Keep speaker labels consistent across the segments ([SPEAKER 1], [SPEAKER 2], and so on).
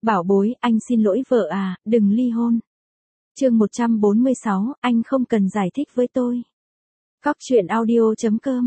[SPEAKER 1] Bảo bối, anh xin lỗi vợ à, đừng ly hôn. Chương 146, anh không cần giải thích với tôi. Cóc truyện audio.com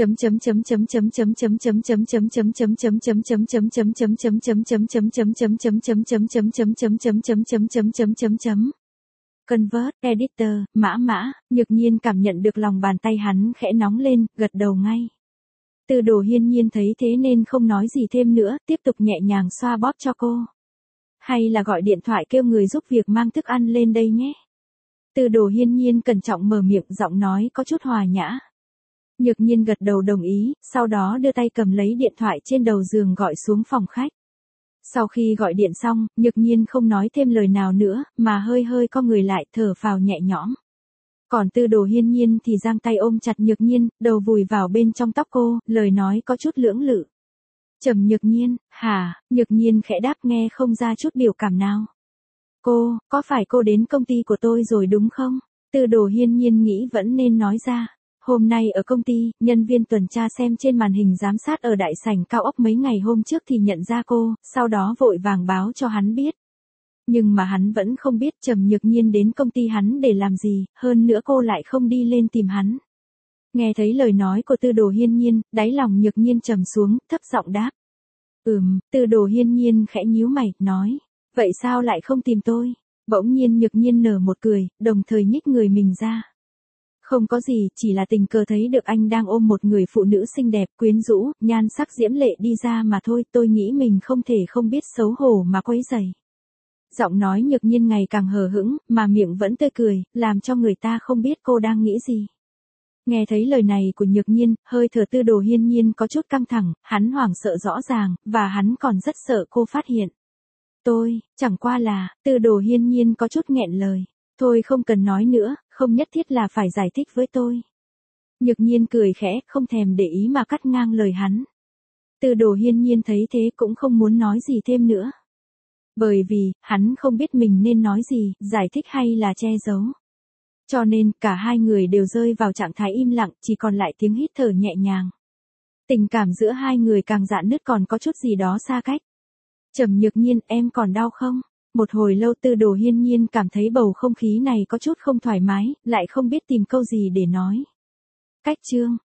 [SPEAKER 1] Convert Editor, Mã, Nhược Nhiên cảm nhận được lòng bàn tay hắn khẽ nóng lên, gật đầu ngay. Tư Đồ Hiên Nhiên thấy thế nên không nói gì thêm nữa, tiếp tục nhẹ nhàng xoa bóp cho cô. Hay là gọi điện thoại kêu người giúp việc mang thức ăn lên đây nhé. Tư Đồ Hiên Nhiên cẩn trọng mở miệng, giọng nói có chút hòa nhã. Nhược Nhiên gật đầu đồng ý, sau đó đưa tay cầm lấy điện thoại trên đầu giường gọi xuống phòng khách. Sau khi gọi điện xong, Nhược Nhiên không nói thêm lời nào nữa, mà hơi co người lại, thở phào nhẹ nhõm. Còn Tư Đồ Hiên Nhiên thì giang tay ôm chặt Nhược Nhiên, đầu vùi vào bên trong tóc cô, lời nói có chút lưỡng lự. Trầm Nhược Nhiên, hả? Nhược Nhiên khẽ đáp, nghe không ra chút biểu cảm nào. Cô, có phải cô đến công ty của tôi rồi đúng không? Tư Đồ Hiên Nhiên nghĩ vẫn nên nói ra. Hôm nay ở công ty, nhân viên tuần tra xem trên màn hình giám sát ở đại sảnh cao ốc mấy ngày hôm trước thì nhận ra cô, sau đó vội vàng báo cho hắn biết. Nhưng mà hắn vẫn không biết Trầm Nhược Nhiên đến công ty hắn để làm gì, hơn nữa cô lại không đi lên tìm hắn. Nghe thấy lời nói của Tư Đồ Hiên Nhiên, đáy lòng Nhược Nhiên trầm xuống, thấp giọng đáp. Tư Đồ Hiên Nhiên khẽ nhíu mày, nói. Vậy sao lại không tìm tôi? Bỗng nhiên Nhược Nhiên nở một cười, đồng thời nhích người mình ra. Không có gì, chỉ là tình cờ thấy được anh đang ôm một người phụ nữ xinh đẹp, quyến rũ, nhan sắc diễm lệ đi ra mà thôi, tôi nghĩ mình không thể không biết xấu hổ mà quấy rầy. Giọng nói Nhược Nhiên ngày càng hờ hững, mà miệng vẫn tươi cười, làm cho người ta không biết cô đang nghĩ gì. Nghe thấy lời này của Nhược Nhiên, hơi thở Tư Đồ Hiên Nhiên có chút căng thẳng, hắn hoảng sợ rõ ràng, và hắn còn rất sợ cô phát hiện. Chẳng qua là, Tư Đồ Hiên Nhiên có chút nghẹn lời. Thôi không cần nói nữa, không nhất thiết là phải giải thích với tôi. Nhược Nhiên cười khẽ, không thèm để ý mà cắt ngang lời hắn. Tư Đồ Hiên Nhiên thấy thế cũng không muốn nói gì thêm nữa. Bởi vì, hắn không biết mình nên nói gì, giải thích hay là che giấu. Cho nên, cả hai người đều rơi vào trạng thái im lặng, chỉ còn lại tiếng hít thở nhẹ nhàng. Tình cảm giữa hai người càng rạn nứt, còn có chút gì đó xa cách. Trầm Nhược Nhiên, em còn đau không? Một hồi lâu Tư Đồ Hiên Nhiên cảm thấy bầu không khí này có chút không thoải mái, lại không biết tìm câu gì để nói. Cách chương